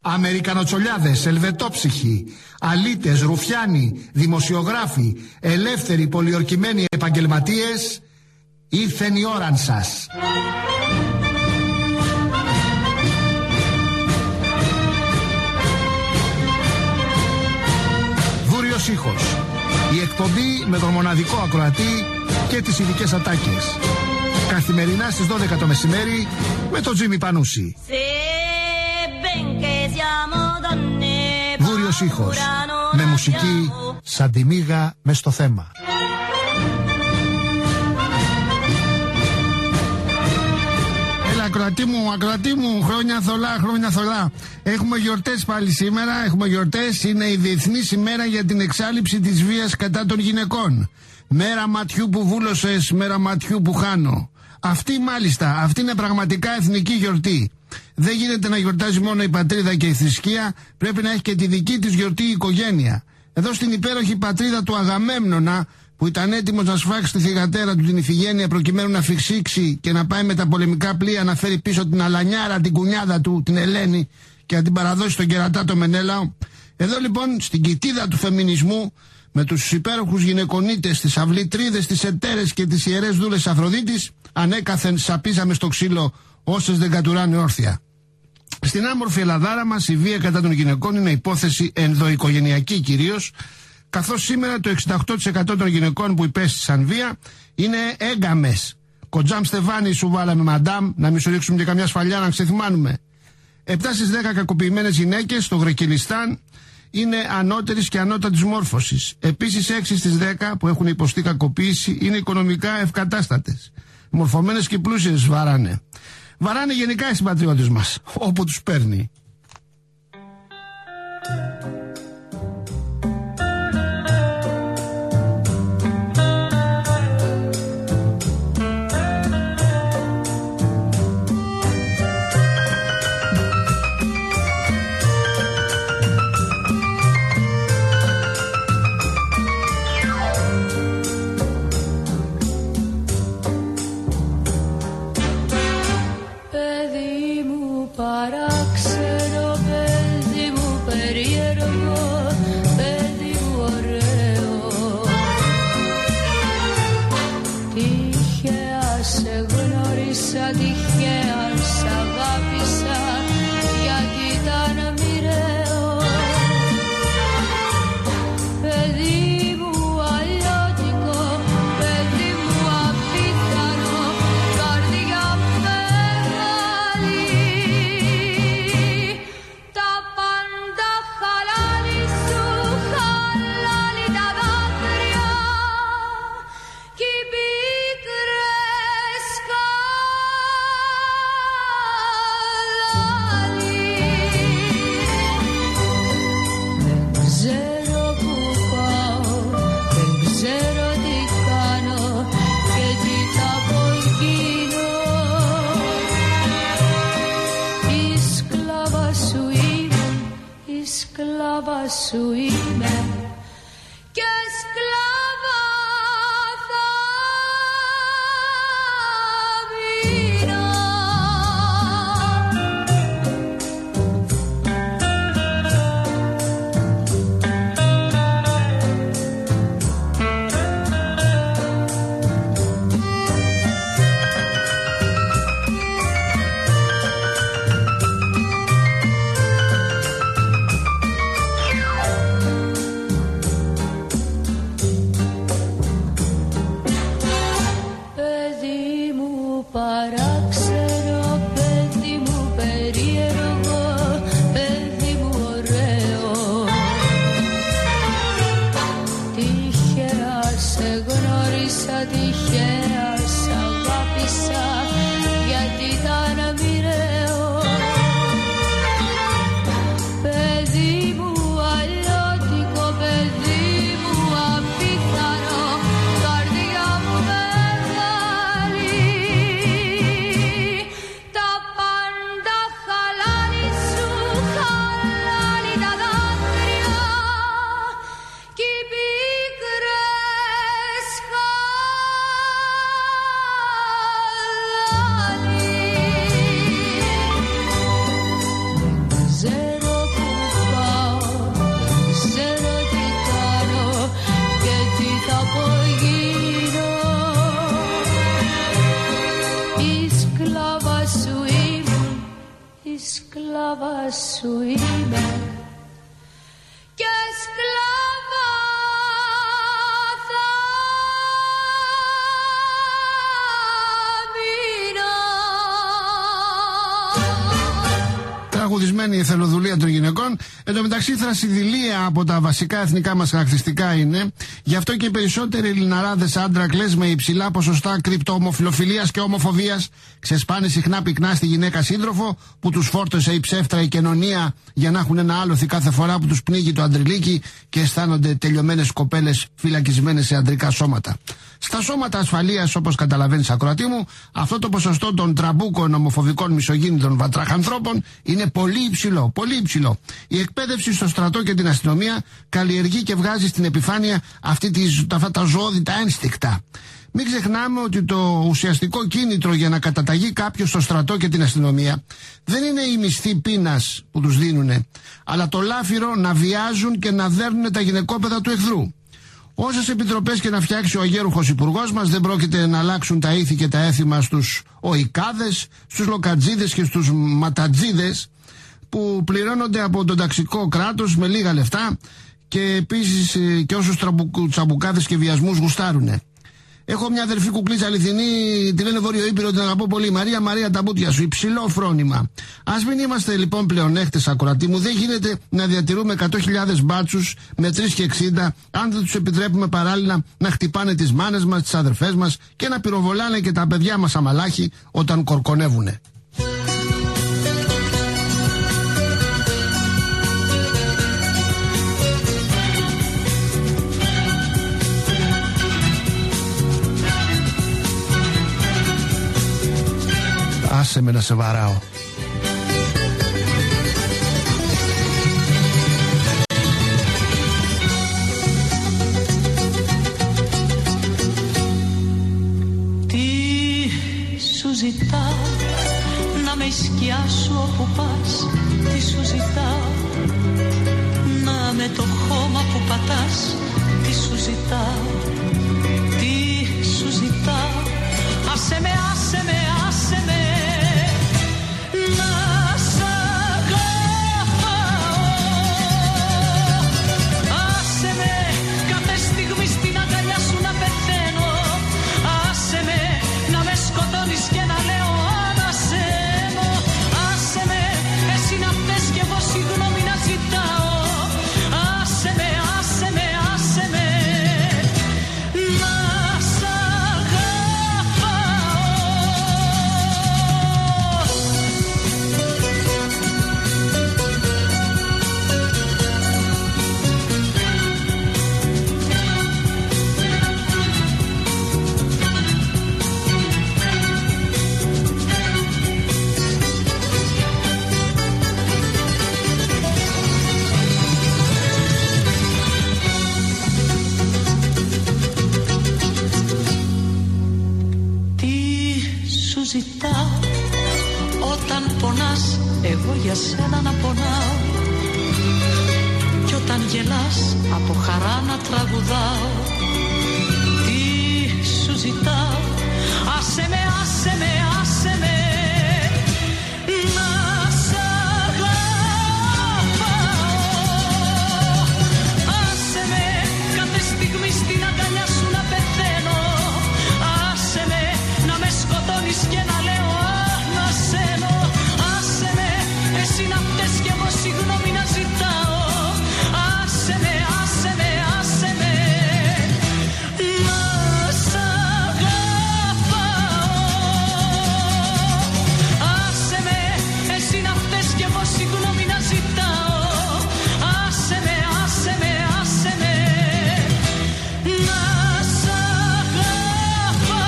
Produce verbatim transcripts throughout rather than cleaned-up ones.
Αμερικανοτσολιάδες, ελβετόψυχοι, αλήτες, ρουφιάνοι, δημοσιογράφοι, ελεύθεροι, πολιορκημένοι επαγγελματίες, ήρθεν η ώραν σας. Βούριος ήχος. Η εκπομπή με τον μοναδικό ακροατή και τις ειδικές ατάκες. Καθημερινά στις δώδεκα το μεσημέρι με τον Τζίμι Πανούση. Βούριος ήχος. Με μουσική σαν τη μύγα μες στο θέμα. Έλα ακροατή μου, ακροατή μου, χρόνια θολά, χρόνια θολά. Έχουμε γιορτές πάλι σήμερα, έχουμε γιορτές. Είναι η Διεθνής ημέρα για την εξάλληψη της βίας κατά των γυναικών. Μέρα ματιού που βούλωσες, μέρα ματιού που χάνω. Αυτή μάλιστα, αυτή είναι πραγματικά εθνική γιορτή. Δεν γίνεται να γιορτάζει μόνο η πατρίδα και η θρησκεία, πρέπει να έχει και τη δική της γιορτή η οικογένεια. Εδώ στην υπέροχη πατρίδα του Αγαμέμνονα, που ήταν έτοιμος να σφάξει τη θυγατέρα του την Ιφηγένεια προκειμένου να φυξήξει και να πάει με τα πολεμικά πλοία να φέρει πίσω την Αλανιάρα, την κουνιάδα του, την Ελένη, και να την παραδώσει στον κερατά το Μενέλαο. Εδώ λοιπόν στην κοιτίδα του φεμινισμού, με τους υπέροχους γυναικονίτες, τις αυλητρίδες, τις εταίρες και τις ιερές δούλες Αφροδίτης, ανέκαθεν σαπίζαμε στο ξύλο όσες δεν κατουράνε όρθια. Στην άμορφη Ελλαδάρα μας η βία κατά των γυναικών είναι υπόθεση ενδοοικογενειακή κυρίως, καθώς σήμερα το εξήντα οκτώ τοις εκατό των γυναικών που υπέστησαν βία είναι έγκαμες. Κοντζάμ Στεβάνι σου βάλαμε μαντάμ, να μην σου ρίξουμε και καμιά σφαλιά να ξεθυμάνουμε. Επτά στις δέκα κακοποιημένες γυναίκες στο Γρεκυλιστάν είναι ανώτερης και ανώτατης μόρφωσης. Επίσης έξι στις δέκα που έχουν υποστεί κακοποίηση είναι οικονομικά ευκατάστατες. Μορφωμένες και πλούσιες βαράνε. Βαράνε γενικά οι συμπατριώτες μας, όπου τους παίρνει. Σου είμαι και σκλάβα θα μείνω. σκλάβα σου είμαι και σκλάβα θα μείνω. Τραγουδισμένη η εθελοδουλία των γυναικών. Εν τω μεταξύ, η θρασιδηλία από τα βασικά εθνικά μας χαρακτηριστικά είναι. Γι' αυτό και οι περισσότεροι Ελληναράδες άντρακλες με υψηλά ποσοστά κρυπτοομοφιλοφιλίας και ομοφοβίας ξεσπάνε συχνά πυκνά στη γυναίκα σύντροφο που τους φόρτωσε η ψεύτρα η κοινωνία για να έχουν ένα άλοθη κάθε φορά που τους πνίγει το αντριλίκι και αισθάνονται τελειωμένες κοπέλες φυλακισμένες σε αντρικά σώματα. Στα σώματα ασφαλείας, όπως καταλαβαίνεις ακροατή μου, αυτό το ποσοστό των τραμπούκων, ομοφοβικών, μισογίνητων βατράχανθρώπων είναι πολύ υψηλό, πολύ υψηλό. Η εκπαίδευση στο στρατό και την αστυνομία καλλιεργεί και βγάζει στην επιφάνεια αυτή τη, αυτά τα ζώδητα ένστικτα. Μην ξεχνάμε ότι το ουσιαστικό κίνητρο για να καταταγεί κάποιος στο στρατό και την αστυνομία δεν είναι η μισθή πείνας που τους δίνουνε, αλλά το λάφυρο να βιάζουν και να δέρνουν τα γυναικόπαιδα του εχθρού. Όσες επιτροπές και να φτιάξει ο αγέρουχος υπουργός μας, δεν πρόκειται να αλλάξουν τα ήθη και τα έθιμα στους οικάδες, στους λοκατζίδες και στους ματατζίδες που πληρώνονται από τον ταξικό κράτος με λίγα λεφτά και επίσης και όσους τσαμπουκάδες και βιασμούς γουστάρουνε. Έχω μια αδερφή κουκλίτσα αληθινή, τη λένε Βόρειο Ήπειρο, την αγαπώ πολύ. Μαρία, Μαρία, τα μπούτια σου, υψηλό φρόνημα. Ας μην είμαστε λοιπόν πλεονέκτες, ακροατή μου. Δεν γίνεται να διατηρούμε εκατό χιλιάδες μπάτσους με τρεις και εξήντα, αν δεν τους επιτρέπουμε παράλληλα να χτυπάνε τις μάνες μας, τις αδερφές μας και να πυροβολάνε και τα παιδιά μας αμαλάχη όταν κορκονεύουνε. Άσε με να σε βαράω. Τι σου ζητάω, να με η σκιά σου όπου πας. Τι σου ζητάω, να με το χώμα που πατάς. Τι σου ζητάω, τι σου ζητάω. Άσε με, άσε με, άσε με. Όταν πονάς, εγώ για σένα να πονάω. Κι όταν γελάς, από χαρά να τραγουδάω. Τι σου ζητάω, άσε με, άσε με, άσε με. Να σ' αγαπάω. Άσε με, κάθε στιγμή στην αγκαλιά σου να πεθαίνω. Άσε με, να με σκοτώνεις και να λέω ανασένω. Άσε με, εσύ να φταίς κι εγώ συγγνώμη να ζητάω. Άσε με, άσε με, άσε με. Να σ' αγαπάω. Άσε με, εσύ να φταίς κι εγώ συγγνώμη να ζητάω. Άσε με, άσε με, άσε με. Να σ' αγαπάω.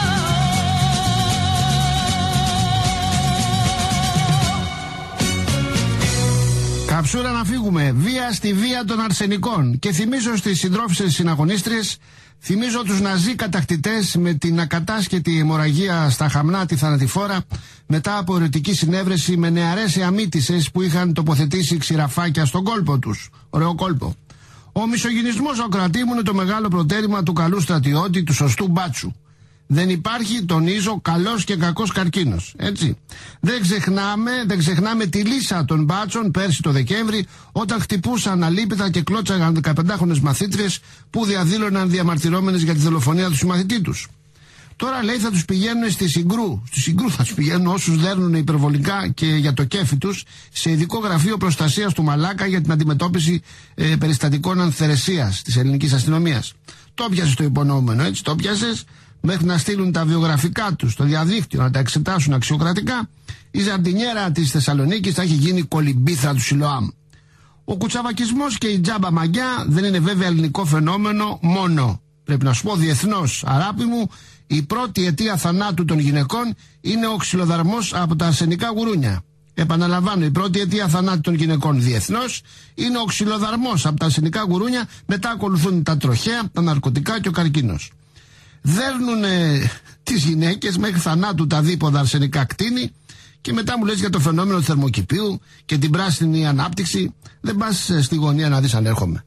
Καψούρα να φύγουμε. Βία στη βία των αρσενικών. Και θυμίζω στις συντρόφισσες συναγωνίστριες, θυμίζω τους ναζί κατακτητές με την ακατάσχετη αιμορραγία στα Χαμνά τη θανατηφόρα μετά από ερωτική συνέβρεση με νεαρές εαμίτισσες που είχαν τοποθετήσει ξηραφάκια στον κόλπο τους. Ωραίο κόλπο. Ο μισογυνισμός, ο κρατή μου, είναι το μεγάλο προτέρημα του καλού στρατιώτη, του σωστού μπάτσου. Δεν υπάρχει, τονίζω, καλός και κακός καρκίνος. Έτσι. Δεν ξεχνάμε, δεν ξεχνάμε τη λύσα των μπάτσων πέρσι το Δεκέμβρη, όταν χτυπούσαν αλίπητα και κλώτσαγαν δεκαπεντάχρονες μαθήτριες που διαδήλωναν διαμαρτυρόμενες για τη δολοφονία του συμμαθητή τους. Τώρα λέει θα τους πηγαίνουν στη Συγκρού. Στη Συγκρού θα τους πηγαίνουν όσους δέρνουν υπερβολικά και για το κέφι τους σε ειδικό γραφείο προστασίας του Μαλάκα για την αντιμετώπιση ε, περιστατικών ανθερεσίας της ελληνικής αστυνομίας. Το πιάσες το υπονοούμενο, έτσι, το πιάσες, μέχρι να στείλουν τα βιογραφικά τους στο διαδίκτυο, να τα εξετάσουν αξιοκρατικά. Η ζαρτινιέρα της Θεσσαλονίκης θα έχει γίνει κολυμπήθρα του Σιλοάμ. Ο κουτσαβακισμός και η τζάμπα μαγιά δεν είναι βέβαια ελληνικό φαινόμενο μόνο. Πρέπει να σου πω διεθνώς, αράπη μου, η πρώτη αιτία θανάτου των γυναικών είναι ο ξυλοδαρμός από τα αρσενικά γουρούνια. Επαναλαμβάνω, η πρώτη αιτία θανάτου των γυναικών διεθνώς είναι ο ξυλοδαρμός από τα αρσενικά γουρούνια, μετά ακολουθούν τα τροχαία, τα ναρκωτικά και ο καρκίνος. Δέρνουν ε, τις γυναίκες μέχρι θανάτου τα δίποδα αρσενικά κτίνη και μετά μου λες για το φαινόμενο του θερμοκηπίου και την πράσινη ανάπτυξη. Δεν πας ε, στη γωνία να δεις αν έρχομαι.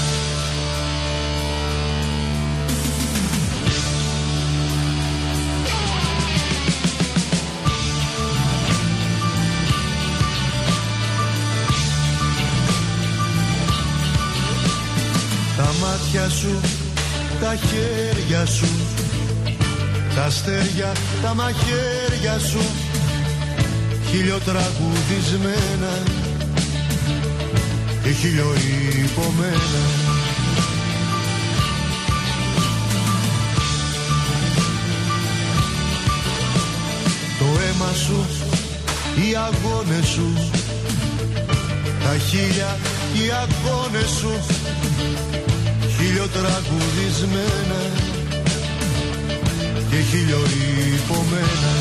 Τα μάτια σου, τα χέρια σου, τα αστέρια, τα μαχαίρια σου, χιλιοτραγουδισμένα και χιλιοϊπωμένα. Το αίμα σου, οι αγώνες σου, τα χίλια, οι αγώνες σου, χιλιοτραγουδισμένα και χιλιοϊπωμένα.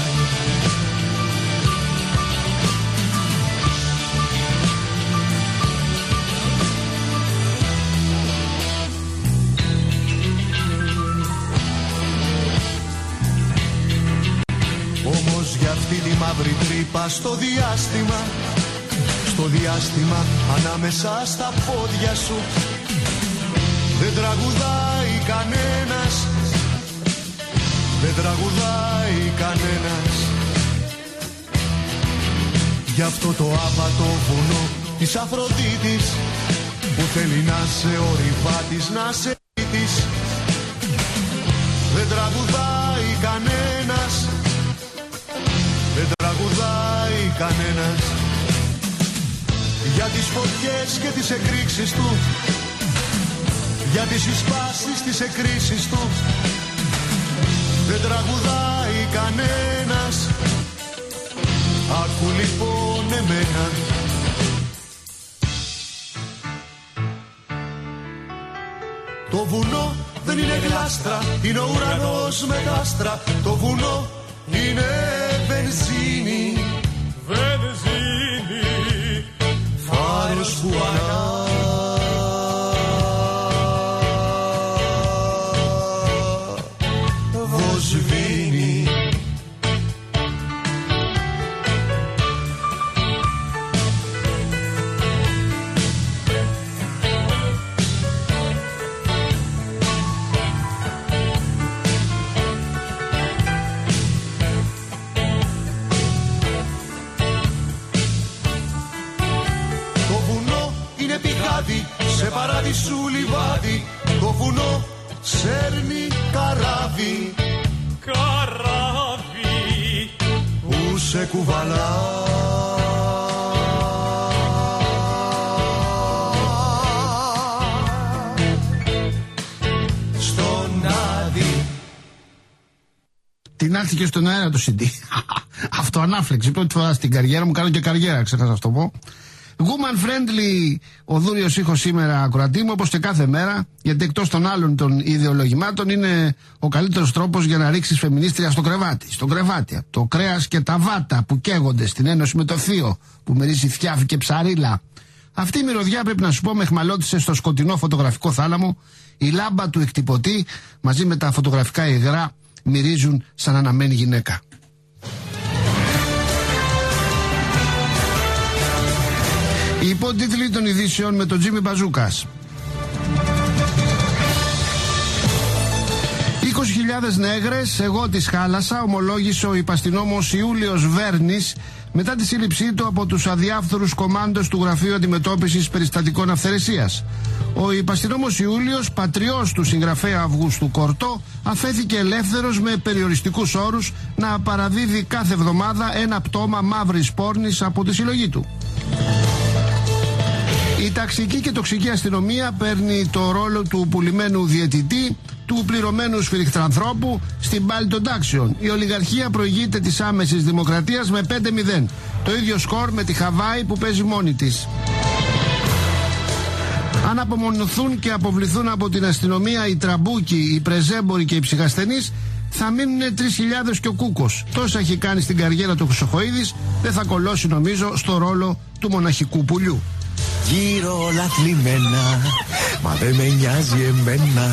Όμως για αυτή τη μαύρη τρύπα στο διάστημα, στο διάστημα ανάμεσα στα πόδια σου, δεν τραγουδάει κανένας, δεν τραγουδάει κανένας. Γι' αυτό το άπατο βουνό της Αφροδίτης που θέλει να σε ορειβάτης, να σε δίτης, δεν τραγουδάει κανένας, δεν τραγουδάει κανένας. Για τις φωτιές και τις εκρήξεις του, για τις εισπάσεις, τις εκκρίσεις του, δεν τραγουδάει κανένας. Άκου λοιπόν εμένα. Το βουνό δεν είναι γλάστρα, είναι ο ουρανός με τα άστρα. Το βουνό είναι βενζίνη, βενζίνη, φάρος που ανά σβήνει. Το βουνό είναι πηγάδι σε παράδεισου λιβάδι. Το βουνό σέρνει καράβι, καράβι που σε κουβαλά. Στον Άδη. Την άρχισε στον αέρα το σι ντι. Αυτό ανάφλεξη. Πρώτη φορά στην καριέρα μου, κάνω και καριέρα, ξέχασα να το πω. Woman friendly ο δούριος ήχος σήμερα, ακροατή μου, όπως και κάθε μέρα, γιατί εκτός των άλλων των ιδεολογημάτων είναι ο καλύτερος τρόπος για να ρίξεις φεμινίστρια στο κρεβάτι. Στο κρεβάτι. Το κρέας και τα βάτα που καίγονται στην ένωση με το θείο που μυρίζει θιάφι και ψαρίλα. Αυτή η μυρωδιά, πρέπει να σου πω, με εχμαλώτησε στο σκοτεινό φωτογραφικό θάλαμο. Η λάμπα του εκτυπωτή μαζί με τα φωτογραφικά υγρά μυρίζουν σαν αναμένη γυναίκα. Οι υπότιτλοι των ειδήσεων με τον Τζίμι Μπαζούκας. είκοσι χιλιάδες νέγρες, εγώ τις χάλασα, ομολόγησε ο υπαστηνόμος Ιούλιος Βέρνης μετά τη σύλληψή του από τους αδιάφθορους κομμάντος του Γραφείου Αντιμετώπισης Περιστατικών Αυθαιρεσίας. Ο υπαστηνόμος Ιούλιος, πατριός του συγγραφέα Αυγούστου Κορτό, αφέθηκε ελεύθερος με περιοριστικούς όρους να παραδίδει κάθε εβδομάδα ένα πτώμα μαύρης πόρνης από τη συλλογή του. Η ταξική και τοξική αστυνομία παίρνει το ρόλο του πουλημένου διαιτητή, του πληρωμένου σφυριχτρανθρώπου στην πάλη των τάξεων. Η ολιγαρχία προηγείται της άμεσης δημοκρατίας με πέντε μηδέν. Το ίδιο σκορ με τη Χαβάη που παίζει μόνη της. Αν απομονωθούν και αποβληθούν από την αστυνομία οι τραμπούκοι, οι πρεζέμποροι και οι ψυχασθενείς, θα μείνουν τρεις χιλιάδες και ο Κούκος. Τόσα έχει κάνει στην καριέρα του Χρυσοχοΐδης, δεν θα κολώσει νομίζω στο ρόλο του μοναχικού πουλιού. Γύρω όλα θλιμμένα, μα δεν με νοιάζει εμένα.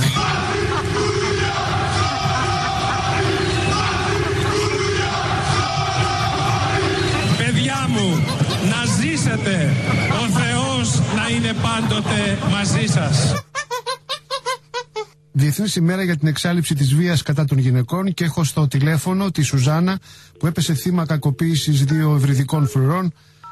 Παιδιά μου, να ζήσετε, ο Θεός να είναι πάντοτε μαζί σας. Διεθνής ημέρα για την εξάλληψη της βίας κατά των γυναικών, και έχω στο τηλέφωνο τη Σουζάνα που έπεσε θύμα κακοποίησης δύο ευρυδικών φρουρών,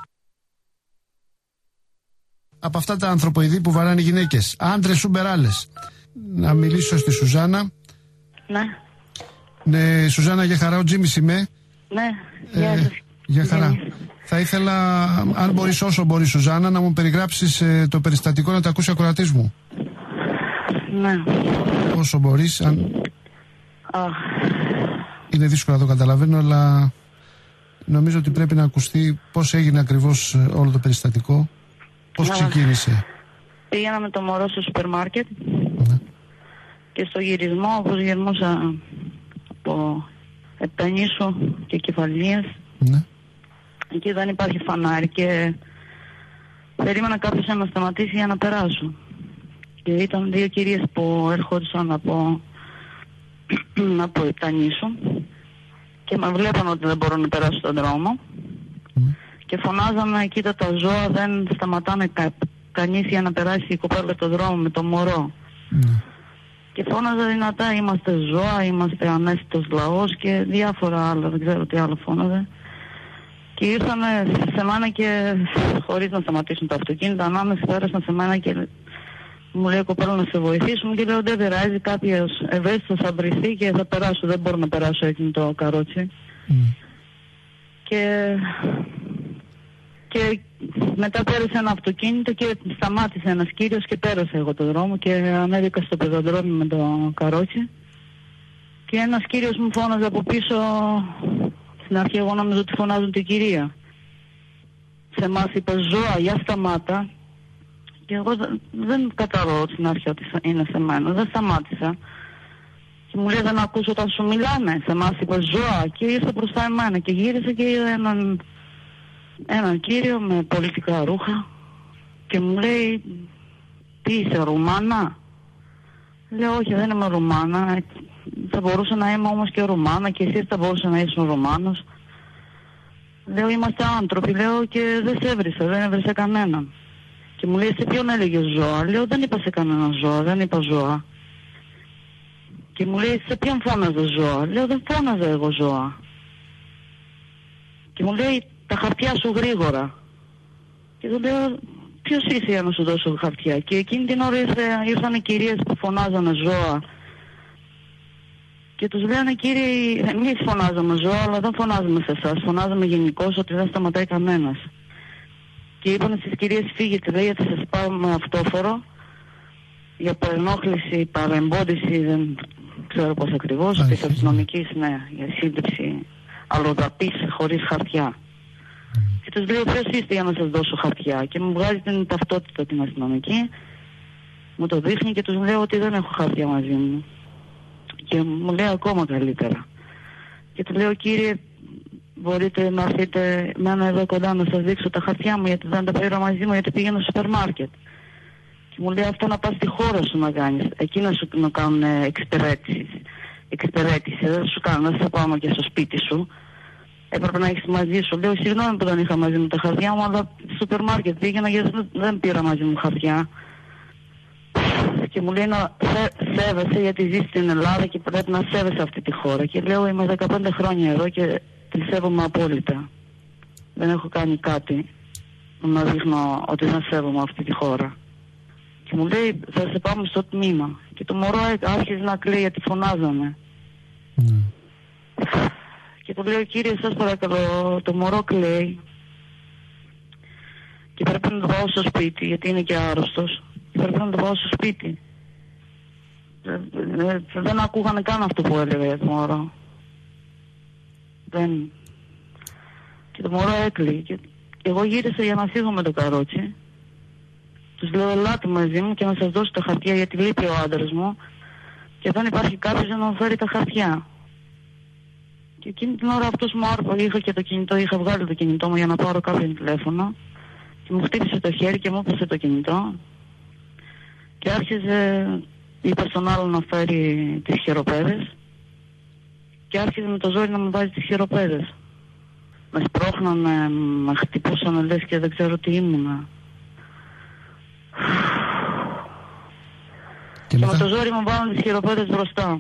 από αυτά τα ανθρωποειδή που βαράνε οι γυναίκες. Άντρες σουμπεράλες. Να μιλήσω στη Σουζάνα. Ναι. Ναι, Σουζάνα, για χαρά, ο Τζίμις είμαι. Ναι, γεια ε, σας. Για χαρά. Γεια. Θα ήθελα, αν μπορείς όσο μπορείς, Σουζάνα, να μου περιγράψεις ε, το περιστατικό, να τα ακούσει ο ακροατής μου. Ναι. Όσο μπορείς. Αν... Oh. Είναι δύσκολο να το καταλαβαίνω, αλλά νομίζω ότι πρέπει να ακουστεί πώς έγινε ακριβώς όλο το περιστατικό. Πώς ξεκίνησε? Πήγαινα με το μωρό στο σούπερ μάρκετ, ναι. Και στο γυρισμό, όπως γυρνούσα από Επτανήσου και Κεφαλίας, ναι. Εκεί δεν υπάρχει φανάρι και περίμενα κάποιος να σταματήσει για να περάσω. Και ήταν δύο κυρίες που ερχόντουσαν από, από Επτανήσου και με βλέπαν ότι δεν μπορώ να περάσω στον δρόμο. Mm. Και φωνάζαμε, κοίτα τα ζώα, δεν σταματάνε κα, κανείς για να περάσει η κοπέλα το δρόμο με το μωρό. Mm. Και φώναζα δυνατά, είμαστε ζώα, είμαστε ανέστητος λαός και διάφορα άλλα, δεν ξέρω τι άλλο φώναζε. Και ήρθανε σε μένα και χωρίς να σταματήσουν τα αυτοκίνητα, ανάμεσα πέρασαν σε μένα και μου λέει, κοπέλα, να σε βοηθήσουμε, και λέω, δεν πειράζει, κάποιος ευαίσθητος θα βρεθεί και θα περάσω, δεν μπορώ να περάσω εκείνο το καρότσι. Mm. Και... Και μετά πέρασε ένα αυτοκίνητο και σταμάτησε ένας κύριος και πέρασε εγώ το δρόμο και ανέβηκα στο πεζοδρόμιο με το καρότσι. Και ένας κύριος μου φώναζε από πίσω, στην αρχή εγώ νόμιζα ότι φωνάζουν την κυρία. Σε εμάς είπε, ζώα, για σταμάτα. Και εγώ δεν κατάλαβα στην αρχή ότι είναι σε μένα, δεν σταμάτησα. Και μου λέει, δεν ακούσω όταν σου μιλάνε, σε εμάς είπε ζώα, και ήρθε μπροστά εμένα και γύρισε και είδα έναν... έναν κύριο με πολιτικά ρούχα και μου λέει, τι είσαι, Ρουμάνα? Λέω, όχι, δεν είμαι Ρουμάνα, θα μπορούσα να είμαι όμως και Ρουμάνα και εσείς θα μπορούσα να είσαι Ρουμάνος. Λέω, είμαστε άνθρωποι, λέω, και δεν σε έβρισα, δεν έβρισα κανέναν. Και μου λέει, σε ποιον έλεγε ζώα? Λέω, δεν είπα σε κανένα ζώα, δεν είπα ζώα. Και μου λέει, σε ποιον φώναζε ζώα? Λέω, δεν φώναζα εγώ ζώα. Και μου λέει, τα χαρτιά σου γρήγορα. Και του λέω, ποιος είσαι για να σου δώσω χαρτιά? Και εκείνη την ώρα ήρθε, ήρθαν οι κυρίες που φωνάζανε ζώα. Και τους λένε, κύριοι, εμείς φωνάζαμε ζώα, αλλά δεν φωνάζουμε σε εσάς. Φωνάζαμε γενικώς ότι δεν σταματάει κανένας. Και είπαν στις κυρίες, φύγετε, λέει, γιατί σας πάω με αυτόφορο για παρενόχληση, παρεμπόδιση, δεν ξέρω πώς ακριβώς, της αστυνομικής, ναι, για σύλληψη αλλοδαπής χωρίς χαρτιά. Και τους λέω, ποιος είστε για να σας δώσω χαρτιά? Και μου βγάζει την ταυτότητα την αστυνομική, μου το δείχνει και τους λέω ότι δεν έχω χαρτιά μαζί μου. Και μου λέει ακόμα καλύτερα. Και του λέω, κύριε, μπορείτε να έρθετε μένα εδώ κοντά να σας δείξω τα χαρτιά μου, γιατί δεν τα πήρα μαζί μου, γιατί πήγαινα στο σούπερ μάρκετ. Και μου λέει, αυτό να πας στη χώρα σου να κάνεις, εκεί να σου να κάνουν εξυπηρέτηση. Εξυπηρέτηση, δεν σου κάνουν, δεν θα πάμε και στο σπίτι σου. Έπρεπε να έχεις μαζί σου. Λέω, συγγνώμη που δεν είχα μαζί μου τα χαρτιά μου, αλλά στο σούπερ μάρκετ πήγαινα γιατί δεν πήρα μαζί μου χαρτιά. Και μου λέει να σέβεσαι γιατί ζεις στην Ελλάδα και πρέπει να σέβεσαι αυτή τη χώρα. Και λέω είμαι δεκαπέντε χρόνια εδώ και τη σέβομαι απόλυτα. Δεν έχω κάνει κάτι να δείχνω ότι δεν σέβομαι αυτή τη χώρα. Και μου λέει θα σε πάμε στο τμήμα. Και το μωρό άρχισε να κλαίει γιατί φωνάζαμε. Mm. Και του λέω κύριε σας παρακαλώ, το μωρό κλαίει και πρέπει να το πάω στο σπίτι γιατί είναι και άρρωστος. Και πρέπει να το πάω στο σπίτι. Δεν ακούγανε καν αυτό που έλεγε το μωρό. Δεν. Και το μωρό έκλαιε. Και εγώ γύρισα για να φύγω με το καρότσι. Τους λέω ελάτε μαζί μου και να σας δώσω τα χαρτιά γιατί λείπει ο άντρας μου και δεν υπάρχει κάποιος για να μου φέρει τα χαρτιά. Και εκείνη την ώρα αυτός μου άρπαγε, είχα και το κινητό, είχα βγάλει το κινητό μου για να πάρω κάποιον τηλέφωνο και μου χτύπησε το χέρι και μου έπεσε το κινητό και άρχισε, είπε στον άλλο να φέρει τις χειροπέδες και άρχισε με το ζόρι να μου βάζει τις χειροπέδες. Με σπρώχνανε, με χτυπούσανε λες και δεν ξέρω τι ήμουνα. Και, και με το ζόρι μου βάλουν τις χειροπέδες μπροστά.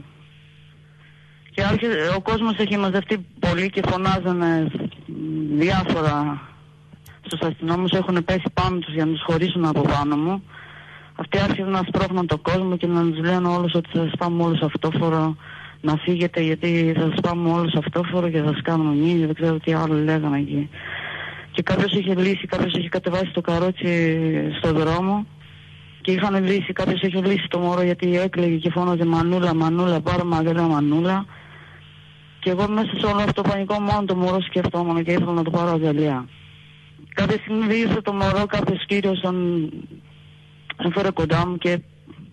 Και άρχισε, ο κόσμος έχει μαζευτεί πολύ και φωνάζανε διάφορα στους αστυνόμους, έχουν πέσει πάνω τους για να τους χωρίσουν από πάνω μου. Αυτοί άρχισαν να σπρώχνουν τον κόσμο και να τους λένε όλους ότι θα σας πάμε όλους αυτόφορο, να φύγετε γιατί θα σας πάμε όλους αυτόφορο και θα σας κάνουμε μήνυμα, δεν ξέρω τι άλλο λέγανε εκεί. Και κάποιος είχε λύσει, κάποιος είχε κατεβάσει το καρότσι στο δρόμο και είχαν λύσει, κάποιος είχε λύσει το μωρό γιατί έκλαιγε και φώναζε Μανούλα, Μανούλα, πάρε μαγαλιά Μανούλα. Και εγώ μέσα σε όλο αυτό το πανικό μόνο το μωρό σκεφτόμουν και ήθελα να το πάρω αγκαλιά. Κάποια στιγμή ήρθε το μωρό, κάποιος κύριος τον έφερε κοντά μου και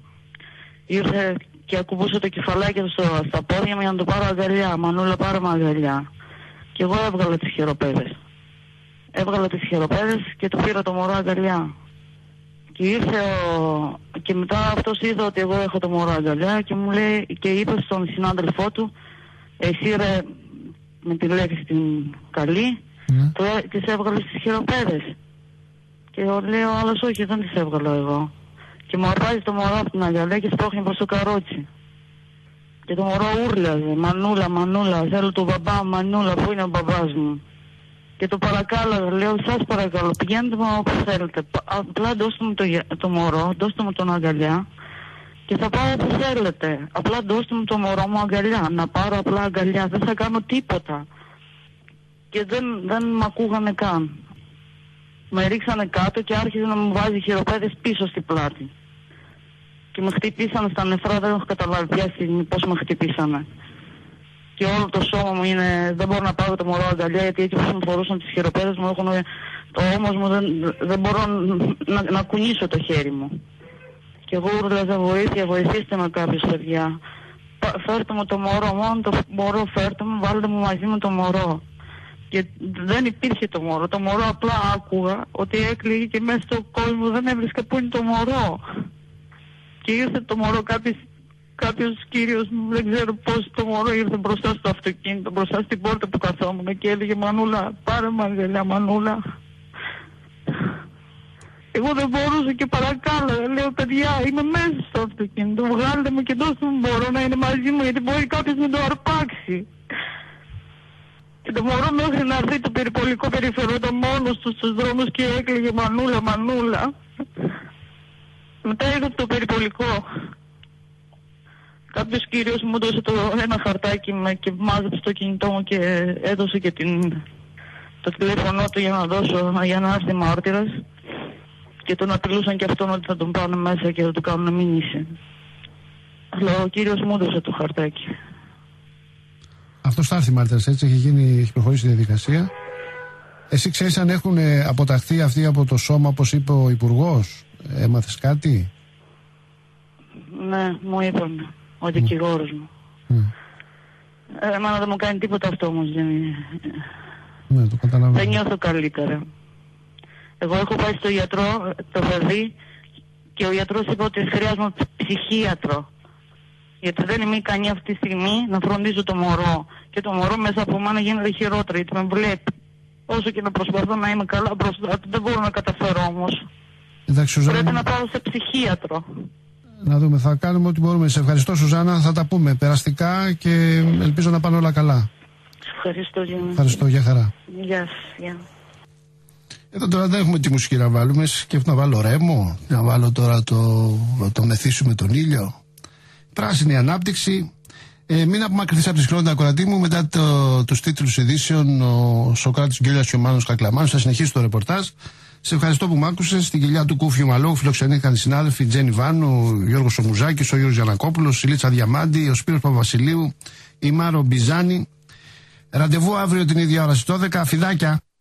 ήρθε και ακουμπούσε το κεφαλάκι του στο, στα πόδια μου για να το πάρω αγκαλιά. Μανούλα, πάρε με αγκαλιά. Και εγώ έβγαλα τις χειροπέδες. Έβγαλα τις χειροπέδες και το πήρα το μωρό αγκαλιά. Και ήρθε ο... και μετά αυτός είδε ότι εγώ έχω το μωρό αγκαλιά και μου λέει και είπε στον συνάδελφό του εσύ ρε με τη λέξη την καλή mm. το, τις έβγαλες τις χειροπέδες. Και λέω άλλος όχι δεν τις έβγαλα εγώ. Και μου αρπάζει το μωρό από την αγκαλιά και σπρώχνει προς το καρότσι. Και το μωρό ούρλιαζε Μανούλα, Μανούλα, θέλω τον μπαμπά, Μανούλα, πού είναι ο μπαμπάς μου. Και το παρακάλω, λέω σας παρακαλώ πηγαίνετε μου όπου θέλετε. Απλά δώστε μου το, το μωρό, δώστε μου τον αγκαλιά και θα πάω όπου θέλετε. Απλά δώστε μου το μωρό μου αγκαλιά, να πάρω απλά αγκαλιά, δεν θα κάνω τίποτα. Και δεν, δεν μ' ακούγανε καν. Με ρίξανε κάτω και άρχισε να μου βάζει χειροπέδες πίσω στην πλάτη. Και με χτυπήσανε στα νεφρά, δεν έχω καταλάβει ποια στιγμή πώς με χτυπήσανε. Και όλο το σώμα μου είναι, δεν μπορώ να πάρω το μωρό αγκαλιά γιατί έτσι όπως μου φορούσαν τις χειροπέδες μου έχουν, το ώμος μου δεν, δεν μπορώ να, να κουνήσω το χέρι μου. Και εγώ ούρλαζα βοήθεια, βοηθήστε με κάποιος παιδιά. Φέρτε μου το μωρό, μόνο το μωρό φέρτε μου, βάλτε μου μαζί με το μωρό. Και δεν υπήρχε το μωρό, το μωρό απλά άκουγα ότι έκλαιγε και μέσα στον κόσμο δεν έβρισκα πού είναι το μωρό. Και ήρθε το μωρό κάποιος, κάποιος κύριος, δεν ξέρω πώς το μωρό ήρθε μπροστά στο αυτοκίνητο, μπροστά στην πόρτα που καθόμουν και έλεγε Μανούλα, πάρε με αγκαλιά Μανούλα. Εγώ δεν μπορούσα και παρακάλα, λέω παιδιά είμαι μέσα στο αυτοκίνητο, βγάλτε με και δώστε μου μπορώ να είναι μαζί μου γιατί μπορεί κάποιος να το αρπάξει. Και το μωρό μέχρι να έρθει το περιπολικό περιφερόταν μόνος του στους δρόμους και έκλαιγε Μανούλα, Μανούλα. Μετά ήρθε το περιπολικό. Κάποιος κύριος μου έδωσε το ένα χαρτάκι με και μάζεψε το κινητό μου και έδωσε και την, το τηλέφωνο του για να δώσω, για να έρθει μάρτυρας. Και τον απειλούσαν και αυτόν ότι θα τον πάνε μέσα και θα του κάνουν μήνυση. Αλλά ο κύριος μου έδωσε το χαρτάκι. Αυτό θα έρθει μάρτυρας, έτσι έχει, γίνει, έχει προχωρήσει η διαδικασία. Εσύ ξέρεις αν έχουν αποταχθεί αυτοί από το σώμα όπως είπε ο Υπουργός, έμαθες κάτι? Ναι, μου είπαν ο δικηγόρος μου. Mm. Ε, εμένα δεν μου κάνει τίποτα αυτό όμως. Δεν, ναι, το καταλαβαίνω. Δεν νιώθω καλύτερα. Εγώ έχω πάει στο γιατρό το παιδί και ο γιατρός είπε ότι χρειάζομαι ψυχίατρο. Γιατί δεν είμαι ικανή αυτή τη στιγμή να φροντίζω το μωρό. Και το μωρό μέσα από μένα γίνεται χειρότερο γιατί με βλέπει. Όσο και να προσπαθώ να είμαι καλά μπροστά του, δεν μπορώ να καταφέρω όμως. Εντάξει, πρέπει να πάω σε ψυχίατρο. Να δούμε, θα κάνουμε ό,τι μπορούμε. Σε ευχαριστώ, Σουζάννα, θα τα πούμε περαστικά και ελπίζω να πάνε όλα καλά. Ευχαριστώ, Γιάννη. Ευχαριστώ, για χαρά. Γεια σας, γεια. Εδώ τώρα δεν έχουμε τη μουσική να βάλουμε. Σκέφτομαι να βάλω Ρέμο, να βάλω τώρα το, το μεθύσου με τον ήλιο. Πράσινη ανάπτυξη. Ε, μην απομακρυνθείς από τη συχνότητα, ακροατή μου. Μετά το, τους τίτλους ειδήσεων, ο Σοκράτης Γκιόλιας και ο Μάνος Κακλαμάνος θα συνεχίσει το ρεπορτάζ. Σε ευχαριστώ που μ' άκουσες. Στην κοιλιά του Κούφιου Μαλόγου φιλοξενήθηκαν οι συνάδελφοι Τζένι Βάνου, ο Γιώργος Ομουζάκης, ο Γιώργος Γιαννακόπουλος, η Λίτσα Διαμάντη, ο Σπύρος Παπαβασιλείου, η Μάρο Μπιζάνη. Ραντεβού αύριο την ίδια ώρα στις δώδεκα. Φιδάκια.